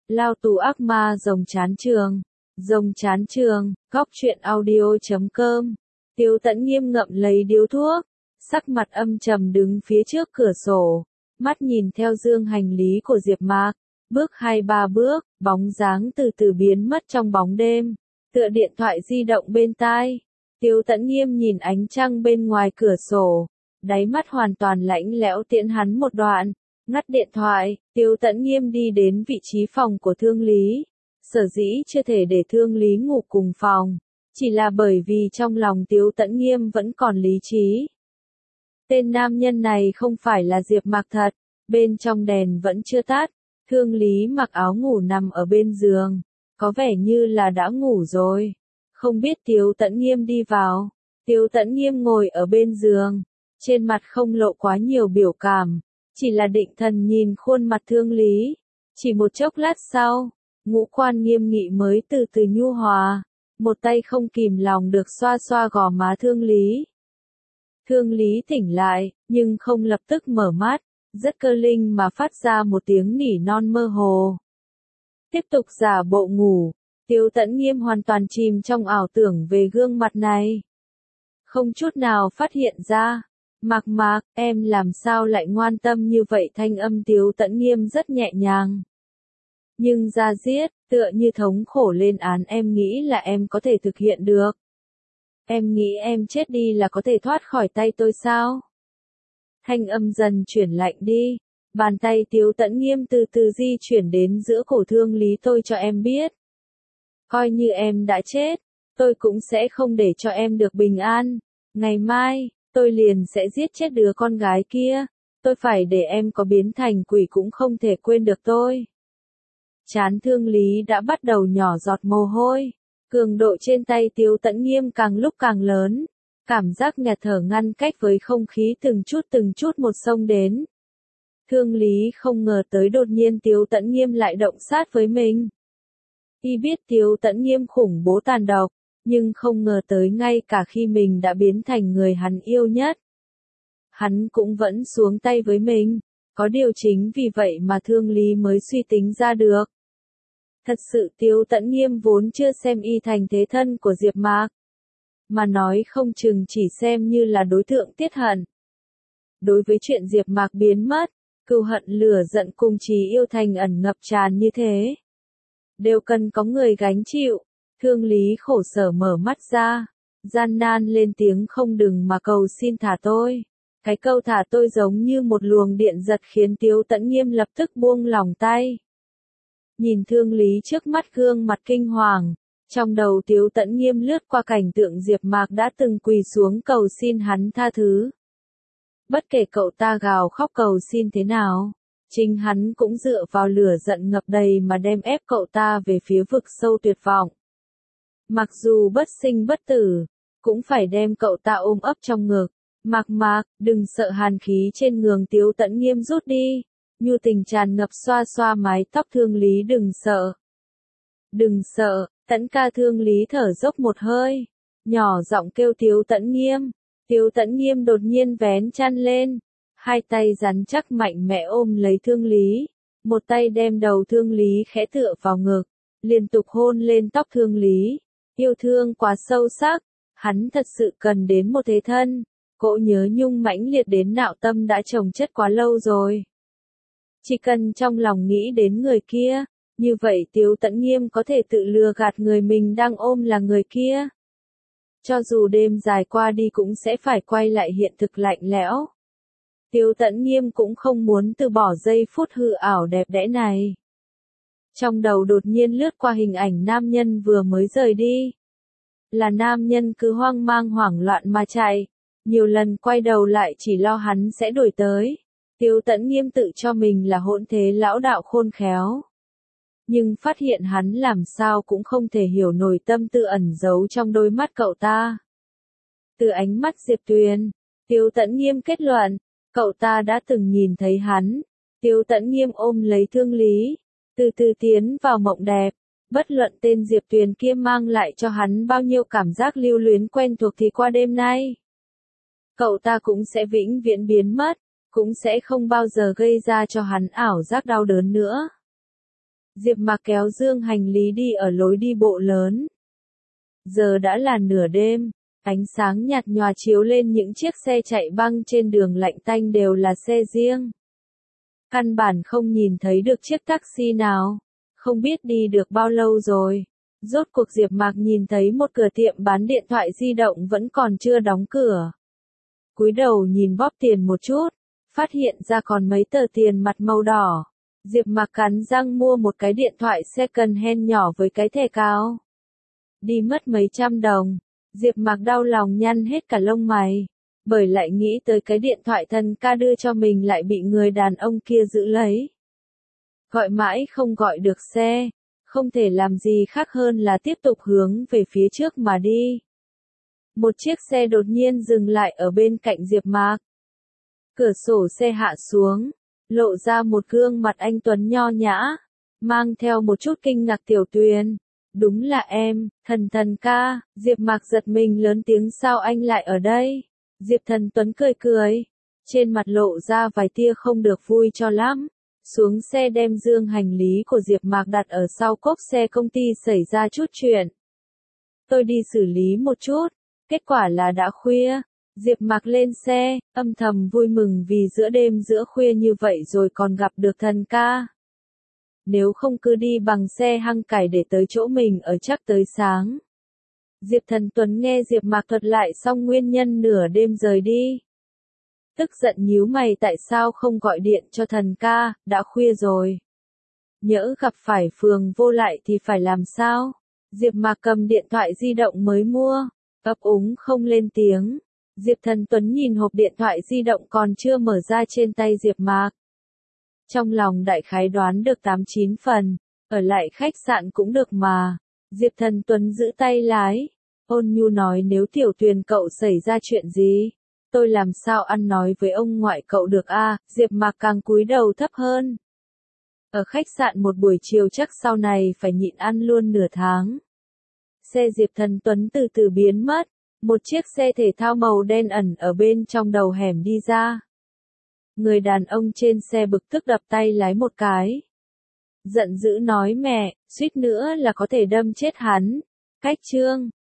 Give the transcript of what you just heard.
Lao tù ác ma rồng chán trường. Rồng chán trường, góc truyện audio.com. Tiêu Tẫn Nghiêm ngậm lấy điếu thuốc, sắc mặt âm trầm đứng phía trước cửa sổ, mắt nhìn theo dương hành lý của Diệp Mạc, bước 2-3 bước, bóng dáng từ từ biến mất trong bóng đêm, tựa điện thoại di động bên tai. Tiêu Tẫn Nghiêm nhìn ánh trăng bên ngoài cửa sổ, đáy mắt hoàn toàn lạnh lẽo tiễn hắn một đoạn, ngắt điện thoại, Tiêu Tẫn Nghiêm đi đến vị trí phòng của Thương Lý. Sở dĩ chưa thể để Thương Lý ngủ cùng phòng, chỉ là bởi vì trong lòng Tiêu Tẫn Nghiêm vẫn còn lý trí. Tên nam nhân này không phải là Diệp Mạc thật, bên trong đèn vẫn chưa tắt, Thương Lý mặc áo ngủ nằm ở bên giường, có vẻ như là đã ngủ rồi. Không biết Tiêu Tẫn Nghiêm đi vào, Tiêu Tẫn Nghiêm ngồi ở bên giường, trên mặt không lộ quá nhiều biểu cảm, chỉ là định thần nhìn khuôn mặt Thương Lý. Chỉ một chốc lát sau, ngũ quan nghiêm nghị mới từ từ nhu hòa, một tay không kìm lòng được xoa xoa gò má Thương Lý. Thương Lý tỉnh lại, nhưng không lập tức mở mắt, rất cơ linh mà phát ra một tiếng nỉ non mơ hồ. Tiếp tục giả bộ ngủ, Tiêu Tẫn Nghiêm hoàn toàn chìm trong ảo tưởng về gương mặt này. Không chút nào phát hiện ra, Mạc Mạc, em làm sao lại ngoan tâm như vậy, thanh âm Tiêu Tẫn Nghiêm rất nhẹ nhàng. Nhưng ra giết, tựa như thống khổ lên án, em nghĩ là em có thể thực hiện được. Em nghĩ em chết đi là có thể thoát khỏi tay tôi sao? Thanh âm dần chuyển lạnh đi, bàn tay Tiêu Tẫn Nghiêm từ từ di chuyển đến giữa cổ Thương Lý, tôi cho em biết. Coi như em đã chết, tôi cũng sẽ không để cho em được bình an. Ngày mai, tôi liền sẽ giết chết đứa con gái kia. Tôi phải để em có biến thành quỷ cũng không thể quên được tôi. Trán Thương Lý đã bắt đầu nhỏ giọt mồ hôi. Cường độ trên tay Tiêu Tẫn Nghiêm càng lúc càng lớn. Cảm giác nghẹt thở ngăn cách với không khí từng chút một xông đến. Thương Lý không ngờ tới đột nhiên Tiêu Tẫn Nghiêm lại động sát với mình. Y biết Tiêu Tẫn Nghiêm khủng bố tàn độc, nhưng không ngờ tới ngay cả khi mình đã biến thành người hắn yêu nhất, hắn cũng vẫn xuống tay với mình. Có điều chính vì vậy mà Thương Lý mới suy tính ra được. Thật sự Tiêu Tẫn Nghiêm vốn chưa xem y thành thế thân của Diệp Mạc, mà nói không chừng chỉ xem như là đối tượng tiết hận. Đối với chuyện Diệp Mạc biến mất, cừu hận lửa giận cùng chí yêu thành ẩn ngập tràn như thế, đều cần có người gánh chịu. Thương Lý khổ sở mở mắt ra, gian nan lên tiếng, không, đừng mà cầu xin thả tôi. Cái câu thả tôi giống như một luồng điện giật khiến Tiêu Tẫn Nghiêm lập tức buông lỏng tay. Nhìn Thương Lý trước mắt gương mặt kinh hoàng, trong đầu Tiêu Tẫn Nghiêm lướt qua cảnh tượng Diệp Mạc đã từng quỳ xuống cầu xin hắn tha thứ. Bất kể cậu ta gào khóc cầu xin thế nào, chính hắn cũng dựa vào lửa giận ngập đầy mà đem ép cậu ta về phía vực sâu tuyệt vọng. Mặc dù bất sinh bất tử, cũng phải đem cậu ta ôm ấp trong ngực. Mạc Mạc, đừng sợ, hàn khí trên người Tiêu Tẫn Nghiêm rút đi. Nhu tình tràn ngập xoa xoa mái tóc Thương Lý, đừng sợ. Đừng sợ, Tẫn ca. Thương Lý thở dốc một hơi, nhỏ giọng kêu Tiêu Tẫn Nghiêm. Tiêu Tẫn Nghiêm đột nhiên vén chăn lên, hai tay rắn chắc mạnh mẽ ôm lấy Thương Lý, một tay đem đầu Thương Lý khẽ tựa vào ngực, liên tục hôn lên tóc Thương Lý. Yêu thương quá sâu sắc, hắn thật sự cần đến một thế thân. Cỗ nhớ nhung mãnh liệt đến nạo tâm đã chồng chất quá lâu rồi. Chỉ cần trong lòng nghĩ đến người kia, như vậy Tiêu Tẫn Nghiêm có thể tự lừa gạt người mình đang ôm là người kia. Cho dù đêm dài qua đi cũng sẽ phải quay lại hiện thực lạnh lẽo. Tiêu Tẫn Nghiêm cũng không muốn từ bỏ giây phút hư ảo đẹp đẽ này. Trong đầu đột nhiên lướt qua hình ảnh nam nhân vừa mới rời đi. Là nam nhân cứ hoang mang hoảng loạn mà chạy, nhiều lần quay đầu lại chỉ lo hắn sẽ đuổi tới. Tiêu Tẫn Nghiêm tự cho mình là hỗn thế lão đạo khôn khéo, nhưng phát hiện hắn làm sao cũng không thể hiểu nổi tâm tư ẩn giấu trong đôi mắt cậu ta. Từ ánh mắt Diệp Tuyền, Tiêu Tẫn Nghiêm kết luận, cậu ta đã từng nhìn thấy hắn. Tiêu Tẫn Nghiêm ôm lấy Thương Lý, từ từ tiến vào mộng đẹp. Bất luận tên Diệp Tuyền kia mang lại cho hắn bao nhiêu cảm giác lưu luyến quen thuộc thì qua đêm nay, cậu ta cũng sẽ vĩnh viễn biến mất, cũng sẽ không bao giờ gây ra cho hắn ảo giác đau đớn nữa. Diệp Mạc kéo dương hành lý đi ở lối đi bộ lớn. Giờ đã là nửa đêm, ánh sáng nhạt nhòa chiếu lên những chiếc xe chạy băng trên đường lạnh tanh đều là xe riêng. Căn bản không nhìn thấy được chiếc taxi nào, không biết đi được bao lâu rồi. Rốt cuộc Diệp Mạc nhìn thấy một cửa tiệm bán điện thoại di động vẫn còn chưa đóng cửa. Cúi đầu nhìn bóp tiền một chút, phát hiện ra còn mấy tờ tiền mặt màu đỏ. Diệp Mạc cắn răng mua một cái điện thoại second hand nhỏ với cái thẻ cao. Đi mất mấy trăm đồng, Diệp Mạc đau lòng nhăn hết cả lông mày, bởi lại nghĩ tới cái điện thoại thần ca đưa cho mình lại bị người đàn ông kia giữ lấy. Gọi mãi không gọi được xe, không thể làm gì khác hơn là tiếp tục hướng về phía trước mà đi. Một chiếc xe đột nhiên dừng lại ở bên cạnh Diệp Mạc. Cửa sổ xe hạ xuống, lộ ra một gương mặt anh tuấn nho nhã, mang theo một chút kinh ngạc. Tiểu Tuyền, đúng là em, Thần ca. Diệp Mạc giật mình lớn tiếng, sao anh lại ở đây? Diệp Thần Tuấn cười cười, trên mặt lộ ra vài tia không được vui cho lắm. Xuống xe đem dương hành lý của Diệp Mạc đặt ở sau cốp xe. Công ty xảy ra chút chuyện, tôi đi xử lý một chút, kết quả là đã khuya. Diệp Mạc lên xe, âm thầm vui mừng vì giữa đêm giữa khuya như vậy rồi còn gặp được thần ca. Nếu không cứ đi bằng xe hăng cải để tới chỗ mình ở chắc tới sáng. Diệp Thần Tuấn nghe Diệp Mạc thuật lại xong nguyên nhân nửa đêm rời đi. Tức giận nhíu mày, tại sao không gọi điện cho thần ca, đã khuya rồi. Nhỡ gặp phải Phường Vô Lại thì phải làm sao? Diệp Mạc cầm điện thoại di động mới mua, ấp úng không lên tiếng. Diệp Thần Tuấn nhìn hộp điện thoại di động còn chưa mở ra trên tay Diệp Mạc. Trong lòng đại khái đoán được 8-9 phần, ở lại khách sạn cũng được mà. Diệp Thần Tuấn giữ tay lái, ôn nhu nói, nếu Tiểu Tuyền cậu xảy ra chuyện gì, tôi làm sao ăn nói với ông ngoại cậu được a? Diệp Mạc càng cúi đầu thấp hơn. Ở khách sạn một buổi chiều chắc sau này phải nhịn ăn luôn nửa tháng. Xe Diệp Thần Tuấn từ từ biến mất, một chiếc xe thể thao màu đen ẩn ở bên trong đầu hẻm đi ra. Người đàn ông trên xe bực tức đập tay lái một cái. Giận dữ nói, mẹ, suýt nữa là có thể đâm chết hắn. Cách chương